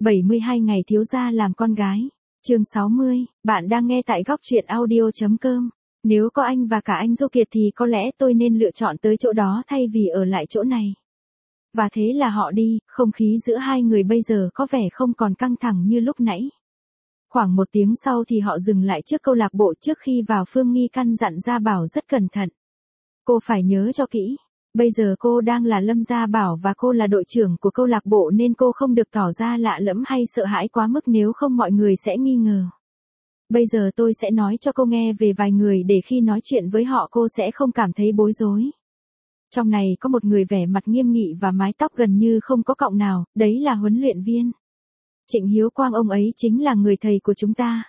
72 ngày thiếu gia làm con gái. Chương 60, bạn đang nghe tại góc truyện audio.com. Nếu có anh và cả anh Du Kiệt thì có lẽ tôi nên lựa chọn tới chỗ đó thay vì ở lại chỗ này. Và thế là họ đi, không khí giữa hai người bây giờ có vẻ không còn căng thẳng như lúc nãy. Khoảng 1 tiếng sau thì họ dừng lại trước câu lạc bộ. Trước khi vào, Phương Nghi căn dặn Gia Bảo rất cẩn thận. Cô phải nhớ cho kỹ. Bây giờ cô đang là Lâm Gia Bảo và cô là đội trưởng của câu lạc bộ nên cô không được tỏ ra lạ lẫm hay sợ hãi quá mức, nếu không mọi người sẽ nghi ngờ. Bây giờ tôi sẽ nói cho cô nghe về vài người để khi nói chuyện với họ cô sẽ không cảm thấy bối rối. Trong này có một người vẻ mặt nghiêm nghị và mái tóc gần như không có cọng nào, đấy là huấn luyện viên Trịnh Hiếu Quang, ông ấy chính là người thầy của chúng ta.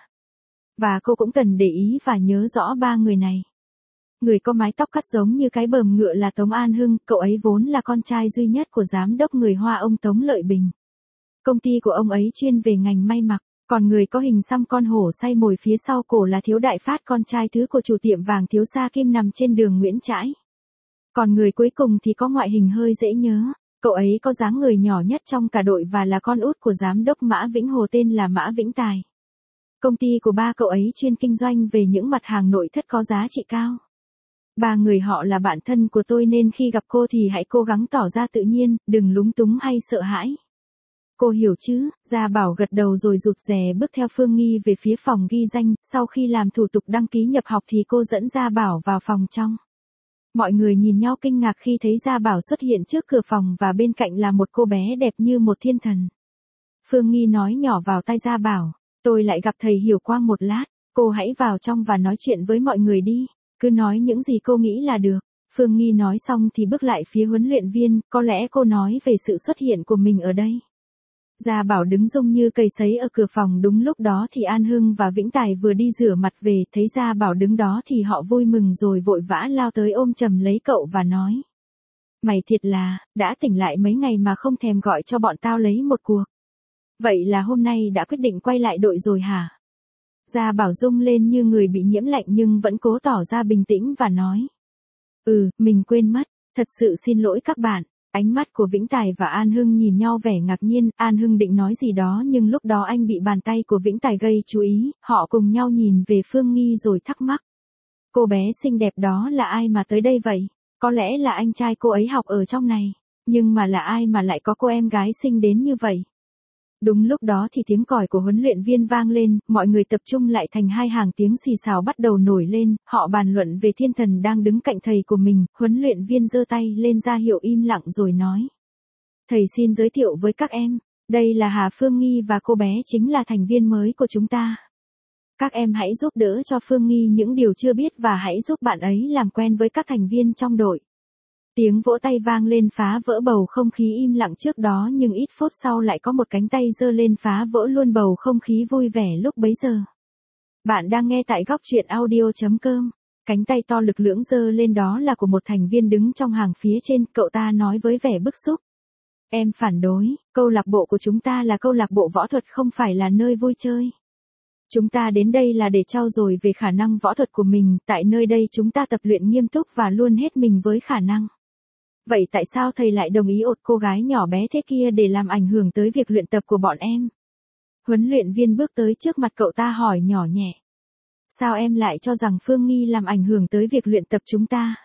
Và cô cũng cần để ý và nhớ rõ 3 người này. Người có mái tóc cắt giống như cái bờm ngựa là Tống An Hưng, cậu ấy vốn là con trai duy nhất của giám đốc người Hoa ông Tống Lợi Bình. Công ty của ông ấy chuyên về ngành may mặc, còn người có hình xăm con hổ say mồi phía sau cổ là Thiếu Đại Phát, con trai thứ của chủ tiệm vàng Thiếu Sa Kim nằm trên đường Nguyễn Trãi. Còn người cuối cùng thì có ngoại hình hơi dễ nhớ, cậu ấy có dáng người nhỏ nhất trong cả đội và là con út của giám đốc Mã Vĩnh Hồ tên là Mã Vĩnh Tài. Công ty của ba cậu ấy chuyên kinh doanh về những mặt hàng nội thất có giá trị cao. 3 người họ là bạn thân của tôi nên khi gặp cô thì hãy cố gắng tỏ ra tự nhiên, đừng lúng túng hay sợ hãi. Cô hiểu chứ? Gia Bảo gật đầu rồi rụt rè bước theo Phương Nghi về phía phòng ghi danh. Sau khi làm thủ tục đăng ký nhập học thì cô dẫn Gia Bảo vào phòng trong. Mọi người nhìn nhau kinh ngạc khi thấy Gia Bảo xuất hiện trước cửa phòng và bên cạnh là một cô bé đẹp như một thiên thần. Phương Nghi nói nhỏ vào tai Gia Bảo, tôi lại gặp thầy Hiểu Quang một lát, cô hãy vào trong và nói chuyện với mọi người đi. Cứ nói những gì cô nghĩ là được. Phương Nghi nói xong thì bước lại phía huấn luyện viên, có lẽ cô nói về sự xuất hiện của mình ở đây. Gia Bảo đứng rung như cây sấy ở cửa phòng. Đúng lúc đó thì An Hưng và Vĩnh Tài vừa đi rửa mặt về, thấy Gia Bảo đứng đó thì họ vui mừng rồi vội vã lao tới ôm chầm lấy cậu và nói. Mày thiệt là, đã tỉnh lại mấy ngày mà không thèm gọi cho bọn tao lấy một cuộc. Vậy là hôm nay đã quyết định quay lại đội rồi hả? Gia Bảo rung lên như người bị nhiễm lạnh nhưng vẫn cố tỏ ra bình tĩnh và nói. Mình quên mất, thật sự xin lỗi các bạn. Ánh mắt của Vĩnh Tài và An Hưng nhìn nhau vẻ ngạc nhiên. An Hưng định nói gì đó nhưng lúc đó anh bị bàn tay của Vĩnh Tài gây chú ý. Họ cùng nhau nhìn về Phương Nghi rồi thắc mắc. Cô bé xinh đẹp đó là ai mà tới đây vậy? Có lẽ là anh trai cô ấy học ở trong này. Nhưng mà là ai mà lại có cô em gái xinh đến như vậy? Đúng lúc đó thì tiếng còi của huấn luyện viên vang lên, mọi người tập trung lại thành hai hàng, tiếng xì xào bắt đầu nổi lên, họ bàn luận về thiên thần đang đứng cạnh thầy của mình. Huấn luyện viên giơ tay lên ra hiệu im lặng rồi nói. Thầy xin giới thiệu với các em, đây là Hà Phương Nghi và cô bé chính là thành viên mới của chúng ta. Các em hãy giúp đỡ cho Phương Nghi những điều chưa biết và hãy giúp bạn ấy làm quen với các thành viên trong đội. Tiếng vỗ tay vang lên phá vỡ bầu không khí im lặng trước đó, nhưng ít phút sau lại có một cánh tay giơ lên phá vỡ luôn bầu không khí vui vẻ lúc bấy giờ. Bạn đang nghe tại góc truyện audio.com. Cánh tay to lực lưỡng giơ lên đó là của một thành viên đứng trong hàng phía trên, cậu ta nói với vẻ bức xúc. Em phản đối, câu lạc bộ của chúng ta là câu lạc bộ võ thuật, không phải là nơi vui chơi. Chúng ta đến đây là để trau dồi về khả năng võ thuật của mình, tại nơi đây chúng ta tập luyện nghiêm túc và luôn hết mình với khả năng. Vậy tại sao thầy lại đồng ý ột cô gái nhỏ bé thế kia để làm ảnh hưởng tới việc luyện tập của bọn em? Huấn luyện viên bước tới trước mặt cậu ta hỏi nhỏ nhẹ. Sao em lại cho rằng Phương Nghi làm ảnh hưởng tới việc luyện tập chúng ta?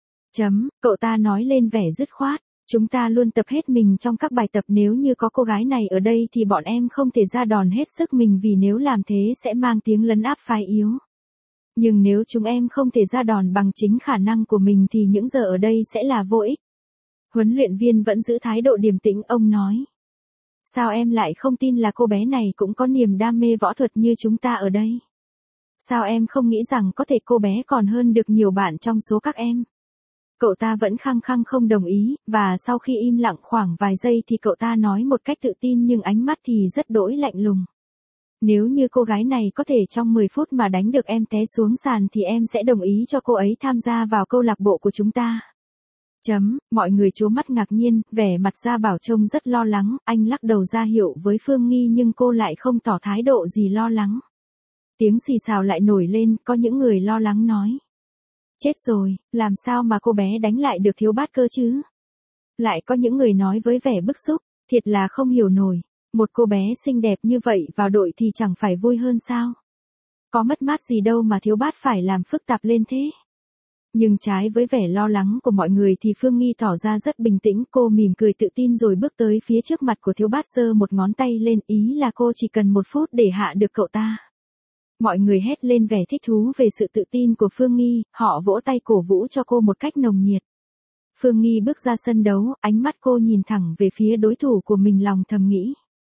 Cậu ta nói lên vẻ dứt khoát. Chúng ta luôn tập hết mình trong các bài tập, nếu như có cô gái này ở đây thì bọn em không thể ra đòn hết sức mình vì nếu làm thế sẽ mang tiếng lấn áp phái yếu. Nhưng nếu chúng em không thể ra đòn bằng chính khả năng của mình thì những giờ ở đây sẽ là vô ích. Huấn luyện viên vẫn giữ thái độ điềm tĩnh, ông nói. Sao em lại không tin là cô bé này cũng có niềm đam mê võ thuật như chúng ta ở đây? Sao em không nghĩ rằng có thể cô bé còn hơn được nhiều bạn trong số các em? Cậu ta vẫn khăng khăng không đồng ý, và sau khi im lặng khoảng vài giây thì cậu ta nói một cách tự tin nhưng ánh mắt thì rất đỗi lạnh lùng. Nếu như cô gái này có thể trong 10 phút mà đánh được em té xuống sàn thì em sẽ đồng ý cho cô ấy tham gia vào câu lạc bộ của chúng ta. Mọi người trố mắt ngạc nhiên, vẻ mặt Gia Bảo trông rất lo lắng, anh lắc đầu ra hiệu với Phương Nghi nhưng cô lại không tỏ thái độ gì lo lắng. Tiếng xì xào lại nổi lên, có những người lo lắng nói. Chết rồi, làm sao mà cô bé đánh lại được Thiếu Bát cơ chứ? Lại có những người nói với vẻ bức xúc, thiệt là không hiểu nổi. Một cô bé xinh đẹp như vậy vào đội thì chẳng phải vui hơn sao? Có mất mát gì đâu mà Thiếu Bát phải làm phức tạp lên thế. Nhưng trái với vẻ lo lắng của mọi người thì Phương Nghi tỏ ra rất bình tĩnh, cô mỉm cười tự tin rồi bước tới phía trước mặt của Thiếu Bát giơ một ngón tay lên, ý là cô chỉ cần 1 phút để hạ được cậu ta. Mọi người hét lên vẻ thích thú về sự tự tin của Phương Nghi, họ vỗ tay cổ vũ cho cô một cách nồng nhiệt. Phương Nghi bước ra sân đấu, ánh mắt cô nhìn thẳng về phía đối thủ của mình, lòng thầm nghĩ.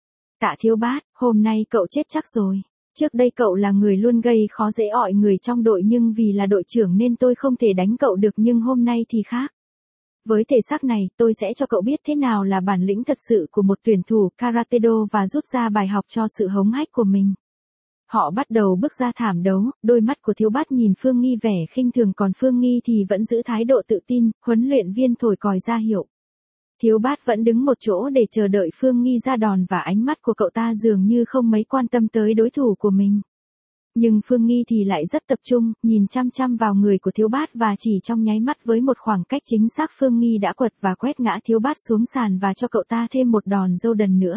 Tạ Thiếu Bát, hôm nay cậu chết chắc rồi. Trước đây cậu là người luôn gây khó dễ ọi người trong đội nhưng vì là đội trưởng nên tôi không thể đánh cậu được, nhưng hôm nay thì khác. Với thể xác này, tôi sẽ cho cậu biết thế nào là bản lĩnh thật sự của một tuyển thủ karate do và rút ra bài học cho sự hống hách của mình. Họ bắt đầu bước ra thảm đấu, đôi mắt của Thiếu Bát nhìn Phương Nghi vẻ khinh thường còn Phương Nghi thì vẫn giữ thái độ tự tin, huấn luyện viên thổi còi ra hiệu. Thiếu Bát vẫn đứng một chỗ để chờ đợi Phương Nghi ra đòn và ánh mắt của cậu ta dường như không mấy quan tâm tới đối thủ của mình. Nhưng Phương Nghi thì lại rất tập trung, nhìn chăm chăm vào người của Thiếu Bát và chỉ trong nháy mắt với một khoảng cách chính xác Phương Nghi đã quật và quét ngã Thiếu Bát xuống sàn và cho cậu ta thêm một đòn Jordan nữa.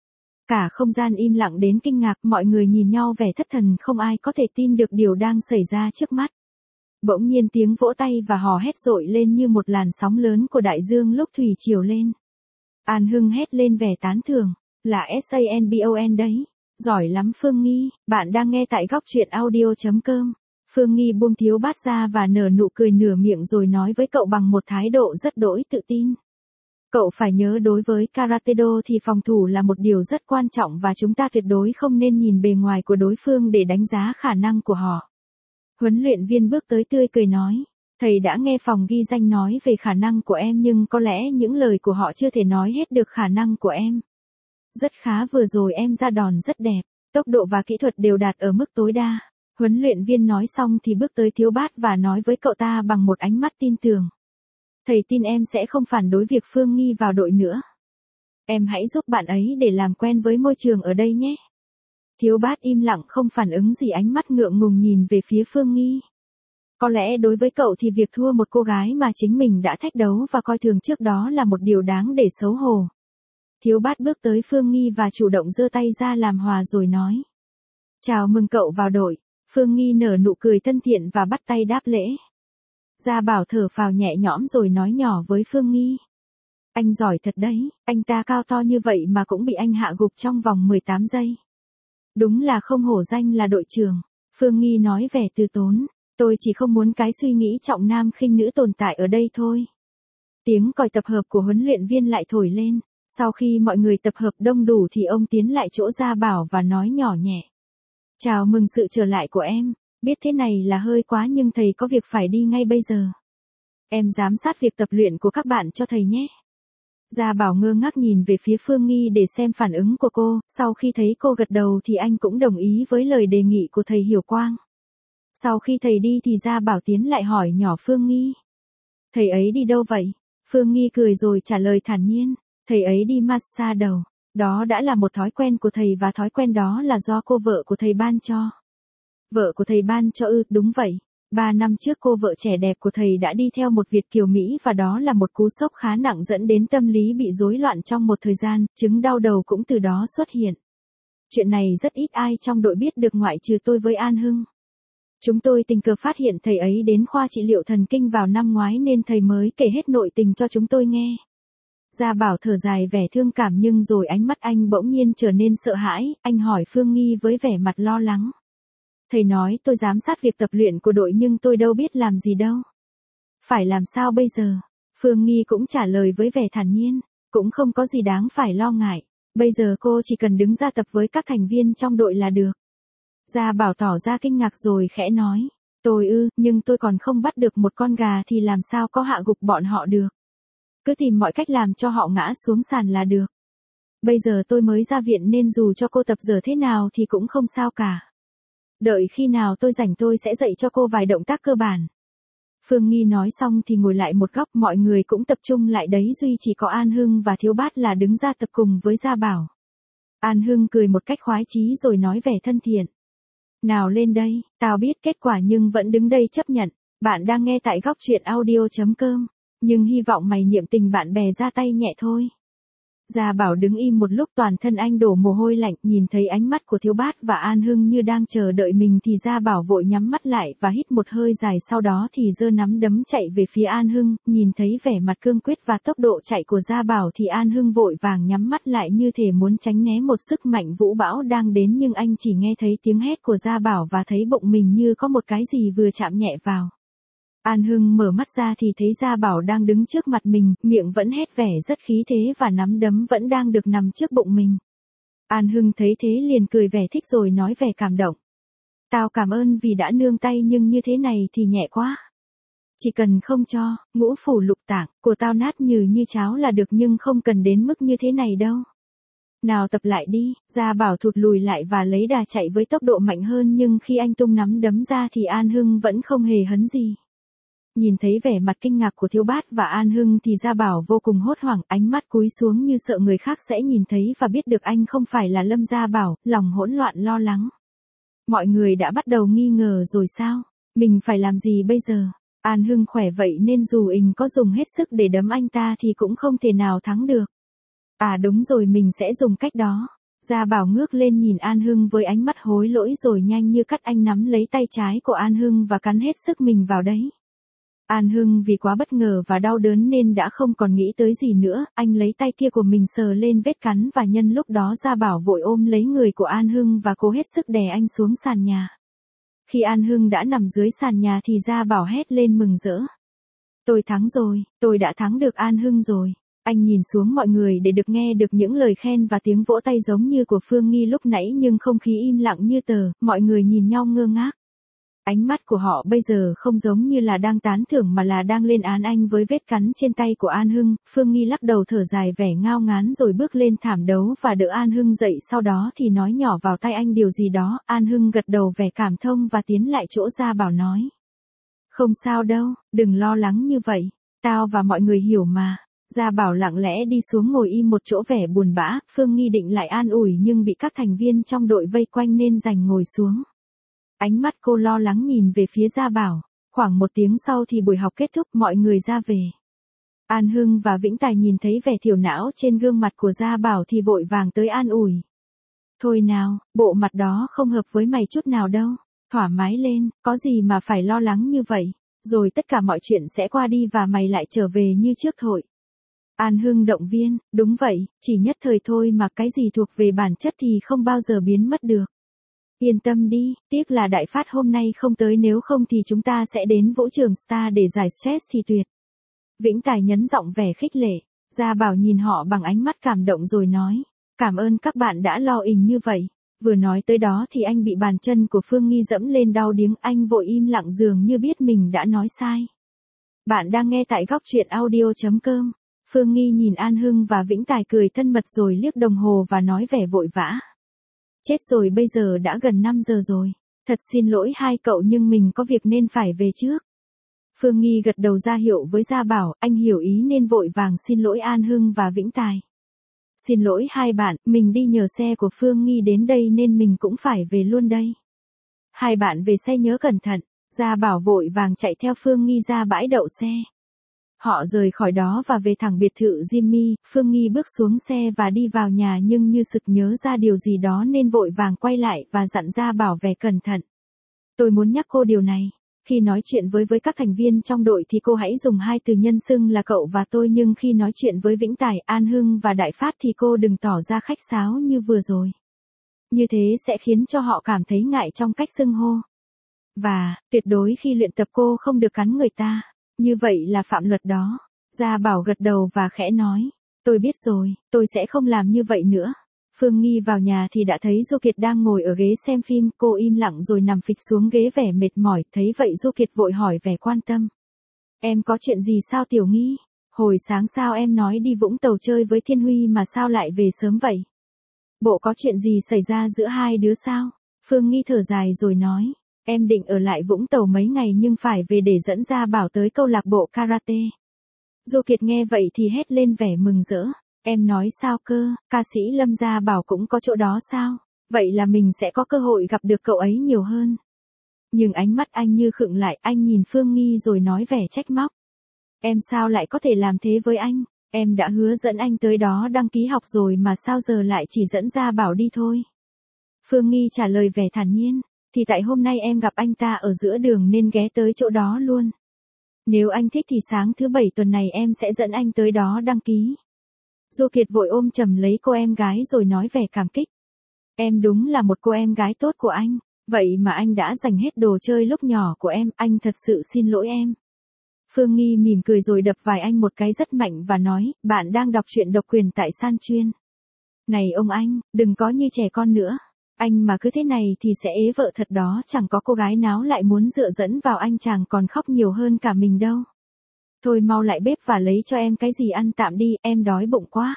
Cả không gian im lặng đến kinh ngạc, mọi người nhìn nhau vẻ thất thần, không ai có thể tin được điều đang xảy ra trước mắt. Bỗng nhiên tiếng vỗ tay và hò hét dội lên như một làn sóng lớn của đại dương lúc thủy triều lên. An Hưng hét lên vẻ tán thưởng, là SANBON đấy. Giỏi lắm Phương Nghi, bạn đang nghe tại góc truyện audio.com. Phương Nghi buông Thiếu Bát ra và nở nụ cười nửa miệng rồi nói với cậu bằng một thái độ rất đỗi tự tin. Cậu phải nhớ đối với karate do thì phòng thủ là một điều rất quan trọng và chúng ta tuyệt đối không nên nhìn bề ngoài của đối phương để đánh giá khả năng của họ. Huấn luyện viên bước tới tươi cười nói, thầy đã nghe phòng ghi danh nói về khả năng của em nhưng có lẽ những lời của họ chưa thể nói hết được khả năng của em. Rất khá, vừa rồi em ra đòn rất đẹp, tốc độ và kỹ thuật đều đạt ở mức tối đa. Huấn luyện viên nói xong thì bước tới Thiếu Bát và nói với cậu ta bằng một ánh mắt tin tưởng. Thầy tin em sẽ không phản đối việc Phương Nghi vào đội nữa. Em hãy giúp bạn ấy để làm quen với môi trường ở đây nhé. Thiếu Bát im lặng không phản ứng gì, ánh mắt ngượng ngùng nhìn về phía Phương Nghi. Có lẽ đối với cậu thì việc thua một cô gái mà chính mình đã thách đấu và coi thường trước đó là một điều đáng để xấu hổ. Thiếu Bát bước tới Phương Nghi và chủ động giơ tay ra làm hòa rồi nói. Chào mừng cậu vào đội. Phương Nghi nở nụ cười thân thiện và bắt tay đáp lễ. Gia Bảo thở phào nhẹ nhõm rồi nói nhỏ với Phương Nghi. Anh giỏi thật đấy, anh ta cao to như vậy mà cũng bị anh hạ gục trong vòng 18 giây. Đúng là không hổ danh là đội trưởng. Phương Nghi nói vẻ từ tốn. Tôi chỉ không muốn cái suy nghĩ trọng nam khinh nữ tồn tại ở đây thôi. Tiếng còi tập hợp của huấn luyện viên lại thổi lên. Sau khi mọi người tập hợp đông đủ thì ông tiến lại chỗ Gia Bảo và nói nhỏ nhẹ. Chào mừng sự trở lại của em. Biết thế này là hơi quá nhưng thầy có việc phải đi ngay bây giờ. Em giám sát việc tập luyện của các bạn cho thầy nhé. Gia Bảo ngơ ngác nhìn về phía Phương Nghi để xem phản ứng của cô, sau khi thấy cô gật đầu thì anh cũng đồng ý với lời đề nghị của thầy Hiểu Quang. Sau khi thầy đi thì Gia Bảo tiến lại hỏi nhỏ Phương Nghi. Thầy ấy đi đâu vậy? Phương Nghi cười rồi trả lời thản nhiên. Thầy ấy đi massage đầu. Đó đã là một thói quen của thầy và thói quen đó là do cô vợ của thầy ban cho. Vợ của thầy ban cho ư? Đúng vậy. 3 năm trước cô vợ trẻ đẹp của thầy đã đi theo một Việt kiều Mỹ và đó là một cú sốc khá nặng dẫn đến tâm lý bị rối loạn trong một thời gian, chứng đau đầu cũng từ đó xuất hiện. Chuyện này rất ít ai trong đội biết được ngoại trừ tôi với An Hưng. Chúng tôi tình cờ phát hiện thầy ấy đến khoa trị liệu thần kinh vào năm ngoái nên thầy mới kể hết nội tình cho chúng tôi nghe. Gia Bảo thở dài vẻ thương cảm nhưng rồi ánh mắt anh bỗng nhiên trở nên sợ hãi, anh hỏi Phương Nghi với vẻ mặt lo lắng. Thầy nói tôi giám sát việc tập luyện của đội nhưng tôi đâu biết làm gì đâu. Phải làm sao bây giờ? Phương Nghi cũng trả lời với vẻ thản nhiên, cũng không có gì đáng phải lo ngại. Bây giờ cô chỉ cần đứng ra tập với các thành viên trong đội là được. Gia Bảo tỏ ra kinh ngạc rồi khẽ nói, nhưng tôi còn không bắt được một con gà thì làm sao có hạ gục bọn họ được. Cứ tìm mọi cách làm cho họ ngã xuống sàn là được. Bây giờ tôi mới ra viện nên dù cho cô tập dở thế nào thì cũng không sao cả. Đợi khi nào tôi rảnh tôi sẽ dạy cho cô vài động tác cơ bản. Phương Nghi nói xong thì ngồi lại một góc, mọi người cũng tập trung lại đấy, duy chỉ có An Hưng và Thiếu Bát là đứng ra tập cùng với Gia Bảo. An Hưng cười một cách khoái chí rồi nói vẻ thân thiện. Nào lên đây, tao biết kết quả nhưng vẫn đứng đây chấp nhận. Bạn đang nghe tại góc truyện audio.com. Nhưng hy vọng mày niệm tình bạn bè ra tay nhẹ thôi. Gia Bảo đứng im một lúc, toàn thân anh đổ mồ hôi lạnh, nhìn thấy ánh mắt của Thiếu Bát và An Hưng như đang chờ đợi mình thì Gia Bảo vội nhắm mắt lại và hít một hơi dài, sau đó thì giơ nắm đấm chạy về phía An Hưng, nhìn thấy vẻ mặt cương quyết và tốc độ chạy của Gia Bảo thì An Hưng vội vàng nhắm mắt lại như thể muốn tránh né một sức mạnh vũ bão đang đến, nhưng anh chỉ nghe thấy tiếng hét của Gia Bảo và thấy bụng mình như có một cái gì vừa chạm nhẹ vào. An Hưng mở mắt ra thì thấy Gia Bảo đang đứng trước mặt mình, miệng vẫn hét vẻ rất khí thế và nắm đấm vẫn đang được nằm trước bụng mình. An Hưng thấy thế liền cười vẻ thích rồi nói vẻ cảm động. Tao cảm ơn vì đã nương tay, nhưng như thế này thì nhẹ quá. Chỉ cần không cho ngũ phủ lục tạng của tao nát như cháo là được, nhưng không cần đến mức như thế này đâu. Nào tập lại đi. Gia Bảo thụt lùi lại và lấy đà chạy với tốc độ mạnh hơn, nhưng khi anh tung nắm đấm ra thì An Hưng vẫn không hề hấn gì. Nhìn thấy vẻ mặt kinh ngạc của Thiếu Bát và An Hưng thì Gia Bảo vô cùng hốt hoảng, ánh mắt cúi xuống như sợ người khác sẽ nhìn thấy và biết được anh không phải là Lâm Gia Bảo, lòng hỗn loạn lo lắng. Mọi người đã bắt đầu nghi ngờ rồi sao? Mình phải làm gì bây giờ? An Hưng khỏe vậy nên dù mình có dùng hết sức để đấm anh ta thì cũng không thể nào thắng được. À đúng rồi, mình sẽ dùng cách đó. Gia Bảo ngước lên nhìn An Hưng với ánh mắt hối lỗi rồi nhanh như cắt anh nắm lấy tay trái của An Hưng và cắn hết sức mình vào đấy. An Hưng vì quá bất ngờ và đau đớn nên đã không còn nghĩ tới gì nữa, anh lấy tay kia của mình sờ lên vết cắn và nhân lúc đó Gia Bảo vội ôm lấy người của An Hưng và cố hết sức đè anh xuống sàn nhà. Khi An Hưng đã nằm dưới sàn nhà thì Gia Bảo hét lên mừng rỡ. Tôi thắng rồi, tôi đã thắng được An Hưng rồi. Anh nhìn xuống mọi người để được nghe được những lời khen và tiếng vỗ tay giống như của Phương Nghi lúc nãy, nhưng không khí im lặng như tờ, mọi người nhìn nhau ngơ ngác. Ánh mắt của họ bây giờ không giống như là đang tán thưởng mà là đang lên án anh với vết cắn trên tay của An Hưng. Phương Nghi lắc đầu thở dài vẻ ngao ngán rồi bước lên thảm đấu và đỡ An Hưng dậy, sau đó thì nói nhỏ vào tai anh điều gì đó. An Hưng gật đầu vẻ cảm thông và tiến lại chỗ Gia Bảo nói. Không sao đâu, đừng lo lắng như vậy, tao và mọi người hiểu mà. Gia Bảo lặng lẽ đi xuống ngồi im một chỗ vẻ buồn bã, Phương Nghi định lại an ủi nhưng bị các thành viên trong đội vây quanh nên đành ngồi xuống. Ánh mắt cô lo lắng nhìn về phía Gia Bảo. Khoảng 1 tiếng sau thì buổi học kết thúc, mọi người ra về. An Hưng và Vĩnh Tài nhìn thấy vẻ thiểu não trên gương mặt của Gia Bảo thì vội vàng tới an ủi. Thôi nào, bộ mặt đó không hợp với mày chút nào đâu. Thoải mái lên, có gì mà phải lo lắng như vậy. Rồi tất cả mọi chuyện sẽ qua đi và mày lại trở về như trước thôi. An Hưng động viên, đúng vậy, chỉ nhất thời thôi mà cái gì thuộc về bản chất thì không bao giờ biến mất được. Yên tâm đi, tiếc là Đại Phát hôm nay không tới, nếu không thì chúng ta sẽ đến vũ trường Star để giải stress thì tuyệt. Vĩnh Tài nhấn giọng vẻ khích lệ. Gia Bảo nhìn họ bằng ánh mắt cảm động rồi nói. Cảm ơn các bạn đã lo ình như vậy. Vừa nói tới đó thì anh bị bàn chân của Phương Nghi dẫm lên đau điếng, anh vội im lặng dường như biết mình đã nói sai. Bạn đang nghe tại góc truyện audio.com. Phương Nghi nhìn An Hưng và Vĩnh Tài cười thân mật rồi liếc đồng hồ và nói vẻ vội vã. Chết rồi, bây giờ đã gần 5 giờ rồi. Thật xin lỗi hai cậu nhưng mình có việc nên phải về trước. Phương Nghi gật đầu ra hiệu với Gia Bảo, anh hiểu ý nên vội vàng xin lỗi An Hưng và Vĩnh Tài. Xin lỗi hai bạn, mình đi nhờ xe của Phương Nghi đến đây nên mình cũng phải về luôn đây. Hai bạn về xe nhớ cẩn thận. Gia Bảo vội vàng chạy theo Phương Nghi ra bãi đậu xe. Họ rời khỏi đó và về thẳng biệt thự Jimmy. Phương Nghi bước xuống xe và đi vào nhà nhưng như sực nhớ ra điều gì đó nên vội vàng quay lại và dặn Gia Bảo vẻ cẩn thận. Tôi muốn nhắc cô điều này. Khi nói chuyện với các thành viên trong đội thì cô hãy dùng 2 từ nhân xưng là cậu và tôi, nhưng khi nói chuyện với Vĩnh Tài, An Hưng và Đại Phát thì cô đừng tỏ ra khách sáo như vừa rồi. Như thế sẽ khiến cho họ cảm thấy ngại trong cách xưng hô. Và, tuyệt đối khi luyện tập cô không được cắn người ta. Như vậy là phạm luật đó. Gia Bảo gật đầu và khẽ nói. Tôi biết rồi, tôi sẽ không làm như vậy nữa. Phương Nghi vào nhà thì đã thấy Du Kiệt đang ngồi ở ghế xem phim, cô im lặng rồi nằm phịch xuống ghế vẻ mệt mỏi, thấy vậy Du Kiệt vội hỏi vẻ quan tâm. Em có chuyện gì sao Tiểu Nghi? Hồi sáng sao em nói đi Vũng Tàu chơi với Thiên Huy mà sao lại về sớm vậy? Bộ có chuyện gì xảy ra giữa hai đứa sao? Phương Nghi thở dài rồi nói. Em định ở lại Vũng Tàu mấy ngày nhưng phải về để dẫn Gia Bảo tới câu lạc bộ karate. Du Kiệt nghe vậy thì hét lên vẻ mừng rỡ. Em nói sao cơ, ca sĩ Lâm Gia Bảo cũng có chỗ đó sao? Vậy là mình sẽ có cơ hội gặp được cậu ấy nhiều hơn. Nhưng ánh mắt anh như khựng lại, anh nhìn Phương Nghi rồi nói vẻ trách móc. Em sao lại có thể làm thế với anh? Em đã hứa dẫn anh tới đó đăng ký học rồi mà sao giờ lại chỉ dẫn Gia Bảo đi thôi. Phương Nghi trả lời vẻ thản nhiên, thì tại hôm nay em gặp anh ta ở giữa đường nên ghé tới chỗ đó luôn. Nếu anh thích thì sáng thứ 7 tuần này em sẽ dẫn anh tới đó đăng ký. Du Kiệt vội ôm chầm lấy cô em gái rồi nói vẻ cảm kích. Em đúng là một cô em gái tốt của anh, vậy mà anh đã dành hết đồ chơi lúc nhỏ của em, anh thật sự xin lỗi em. Phương Nghi mỉm cười rồi đập vai anh một cái rất mạnh và nói, bạn đang đọc truyện độc quyền tại San Chuyên. Này ông anh, đừng có như trẻ con nữa. Anh mà cứ thế này thì sẽ ế vợ thật đó, chẳng có cô gái nào lại muốn dựa dẫm vào anh chàng còn khóc nhiều hơn cả mình đâu. Thôi mau lại bếp và lấy cho em cái gì ăn tạm đi, em đói bụng quá.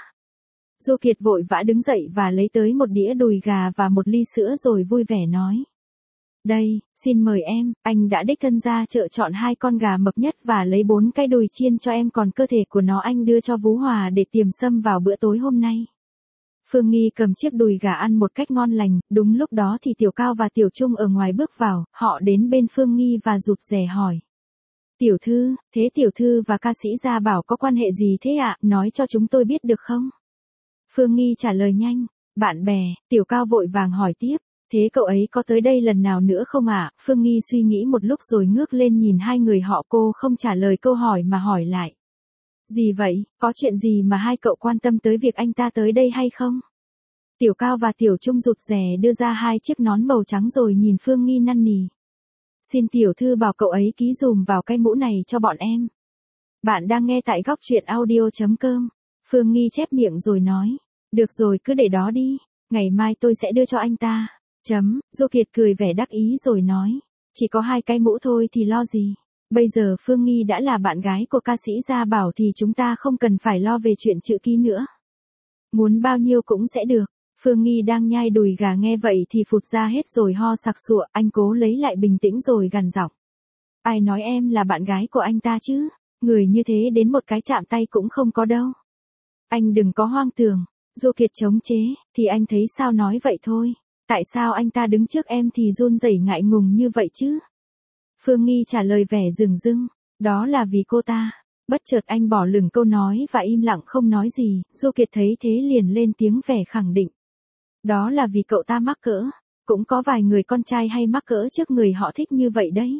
Du Kiệt vội vã đứng dậy và lấy tới một đĩa đùi gà và một ly sữa rồi vui vẻ nói. Đây, xin mời em, anh đã đích thân ra chợ chọn 2 con gà mập nhất và lấy 4 cái đùi chiên cho em, còn cơ thể của nó anh đưa cho Vũ Hòa để tiềm xâm vào bữa tối hôm nay. Phương Nghi cầm chiếc đùi gà ăn một cách ngon lành, đúng lúc đó thì Tiểu Cao và Tiểu Trung ở ngoài bước vào, họ đến bên Phương Nghi và rụt rè hỏi. Tiểu thư, thế tiểu thư và ca sĩ Gia Bảo có quan hệ gì thế ạ, nói cho chúng tôi biết được không? Phương Nghi trả lời nhanh, bạn bè. Tiểu Cao vội vàng hỏi tiếp, thế cậu ấy có tới đây lần nào nữa không ạ? Phương Nghi suy nghĩ một lúc rồi ngước lên nhìn hai người họ, cô không trả lời câu hỏi mà hỏi lại. Gì vậy, có chuyện gì mà hai cậu quan tâm tới việc anh ta tới đây hay không? Tiểu Cao và Tiểu Trung rụt rè đưa ra 2 chiếc nón màu trắng rồi nhìn Phương Nghi năn nỉ. Xin tiểu thư bảo cậu ấy ký dùm vào cái mũ này cho bọn em. Bạn đang nghe tại góc truyện audio.com. Phương Nghi chép miệng rồi nói. Được rồi, cứ để đó đi. Ngày mai tôi sẽ đưa cho anh ta. Du Kiệt cười vẻ đắc ý rồi nói. Chỉ có 2 cái mũ thôi thì lo gì. Bây giờ Phương Nghi đã là bạn gái của ca sĩ Gia Bảo thì chúng ta không cần phải lo về chuyện chữ ký nữa. Muốn bao nhiêu cũng sẽ được. Phương Nghi đang nhai đùi gà nghe vậy thì phụt ra hết rồi ho sặc sụa, anh cố lấy lại bình tĩnh rồi gằn giọng. Ai nói em là bạn gái của anh ta chứ? Người như thế đến một cái chạm tay cũng không có đâu. Anh đừng có hoang tưởng. Du Kiệt chống chế, thì anh thấy sao nói vậy thôi. Tại sao anh ta đứng trước em thì run rẩy ngại ngùng như vậy chứ? Phương Nghi trả lời vẻ dửng dưng, đó là vì cô ta. Bất chợt anh bỏ lửng câu nói và im lặng không nói gì, Du Kiệt thấy thế liền lên tiếng vẻ khẳng định. Đó là vì cậu ta mắc cỡ, cũng có vài người con trai hay mắc cỡ trước người họ thích như vậy đấy.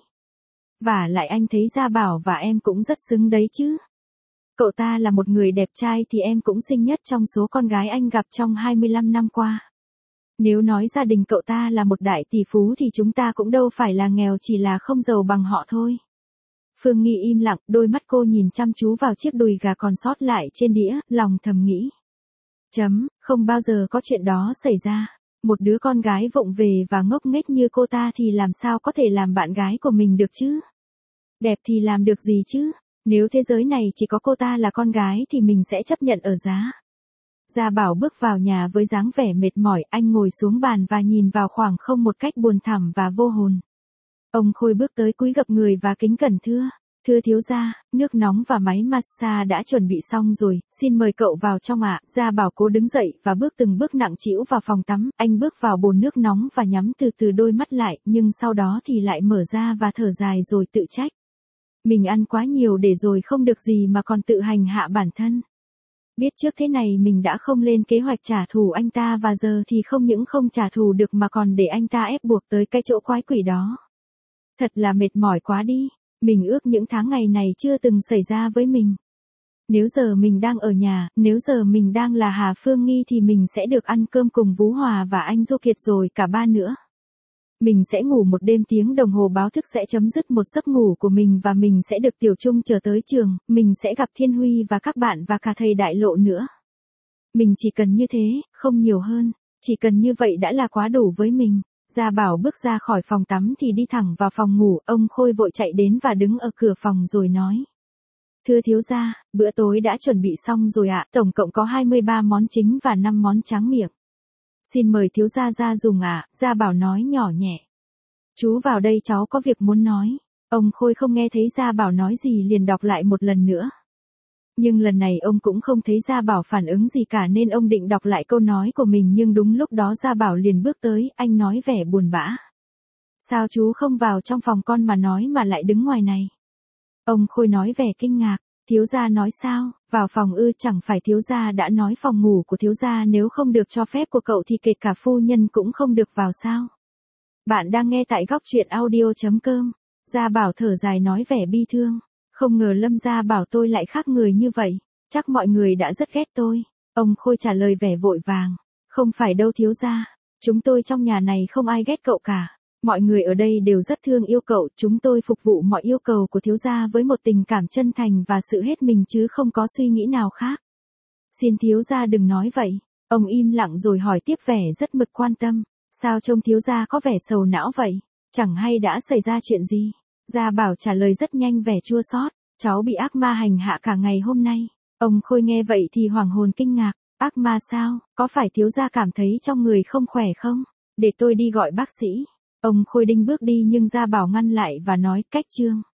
Và lại anh thấy Gia Bảo và em cũng rất xứng đấy chứ. Cậu ta là một người đẹp trai thì em cũng xinh nhất trong số con gái anh gặp trong 25 năm qua. Nếu nói gia đình cậu ta là một đại tỷ phú thì chúng ta cũng đâu phải là nghèo, chỉ là không giàu bằng họ thôi. Phương Nghi im lặng, đôi mắt cô nhìn chăm chú vào chiếc đùi gà còn sót lại trên đĩa, lòng thầm nghĩ. Không bao giờ có chuyện đó xảy ra. Một đứa con gái vụng về và ngốc nghếch như cô ta thì làm sao có thể làm bạn gái của mình được chứ? Đẹp thì làm được gì chứ? Nếu thế giới này chỉ có cô ta là con gái thì mình sẽ chấp nhận ở giá. Gia Bảo bước vào nhà với dáng vẻ mệt mỏi, anh ngồi xuống bàn và nhìn vào khoảng không một cách buồn thẳm và vô hồn. Ông Khôi bước tới cúi gập người và kính cẩn thưa. Thưa thiếu gia, nước nóng và máy massage đã chuẩn bị xong rồi, xin mời cậu vào trong ạ. Gia Bảo cố đứng dậy và bước từng bước nặng trĩu vào phòng tắm, anh bước vào bồn nước nóng và nhắm từ từ đôi mắt lại, nhưng sau đó thì lại mở ra và thở dài rồi tự trách. Mình ăn quá nhiều để rồi không được gì mà còn tự hành hạ bản thân. Biết trước thế này mình đã không lên kế hoạch trả thù anh ta và giờ thì không những không trả thù được mà còn để anh ta ép buộc tới cái chỗ quái quỷ đó. Thật là mệt mỏi quá đi. Mình ước những tháng ngày này chưa từng xảy ra với mình. Nếu giờ mình đang ở nhà, nếu giờ mình đang là Hà Phương Nghi thì mình sẽ được ăn cơm cùng Vũ Hòa và anh Du Kiệt rồi cả ba nữa. Mình sẽ ngủ một đêm tiếng đồng hồ báo thức sẽ chấm dứt một giấc ngủ của mình và mình sẽ được Tiểu Trung chờ tới trường, mình sẽ gặp Thiên Huy và các bạn và cả thầy Đại Lộ nữa. Mình chỉ cần như thế, không nhiều hơn, chỉ cần như vậy đã là quá đủ với mình. Gia Bảo bước ra khỏi phòng tắm thì đi thẳng vào phòng ngủ, ông Khôi vội chạy đến và đứng ở cửa phòng rồi nói. Thưa thiếu gia, bữa tối đã chuẩn bị xong rồi ạ, tổng cộng có 23 món chính và 5 món tráng miệng. Xin mời thiếu gia ra dùng ạ, Gia Bảo nói nhỏ nhẹ. Chú vào đây cháu có việc muốn nói. Ông Khôi không nghe thấy Gia Bảo nói gì liền đọc lại một lần nữa. Nhưng lần này ông cũng không thấy Gia Bảo phản ứng gì cả nên ông định đọc lại câu nói của mình nhưng đúng lúc đó Gia Bảo liền bước tới, anh nói vẻ buồn bã. Sao chú không vào trong phòng con mà nói mà lại đứng ngoài này? Ông Khôi nói vẻ kinh ngạc. Thiếu gia nói sao, vào phòng ư? Chẳng phải thiếu gia đã nói phòng ngủ của thiếu gia nếu không được cho phép của cậu thì kể cả phu nhân cũng không được vào sao? Bạn đang nghe tại góc truyện audio.com. Gia Bảo thở dài nói vẻ bi thương. Không ngờ Lâm Gia Bảo tôi lại khác người như vậy. Chắc mọi người đã rất ghét tôi. Ông Khôi trả lời vẻ vội vàng. Không phải đâu thiếu gia. Chúng tôi trong nhà này không ai ghét cậu cả. Mọi người ở đây đều rất thương yêu cậu. Chúng tôi phục vụ mọi yêu cầu của thiếu gia với một tình cảm chân thành và sự hết mình chứ không có suy nghĩ nào khác. Xin thiếu gia đừng nói vậy. Ông im lặng rồi hỏi tiếp vẻ rất mực quan tâm. Sao trông thiếu gia có vẻ sầu não vậy? Chẳng hay đã xảy ra chuyện gì? Gia Bảo trả lời rất nhanh vẻ chua xót. Cháu bị ác ma hành hạ cả ngày hôm nay. Ông Khôi nghe vậy thì hoảng hồn kinh ngạc. Ác ma sao? Có phải thiếu gia cảm thấy trong người không khỏe không? Để tôi đi gọi bác sĩ. Ông Khôi định bước đi nhưng Gia Bảo ngăn lại và nói, Cách Trương.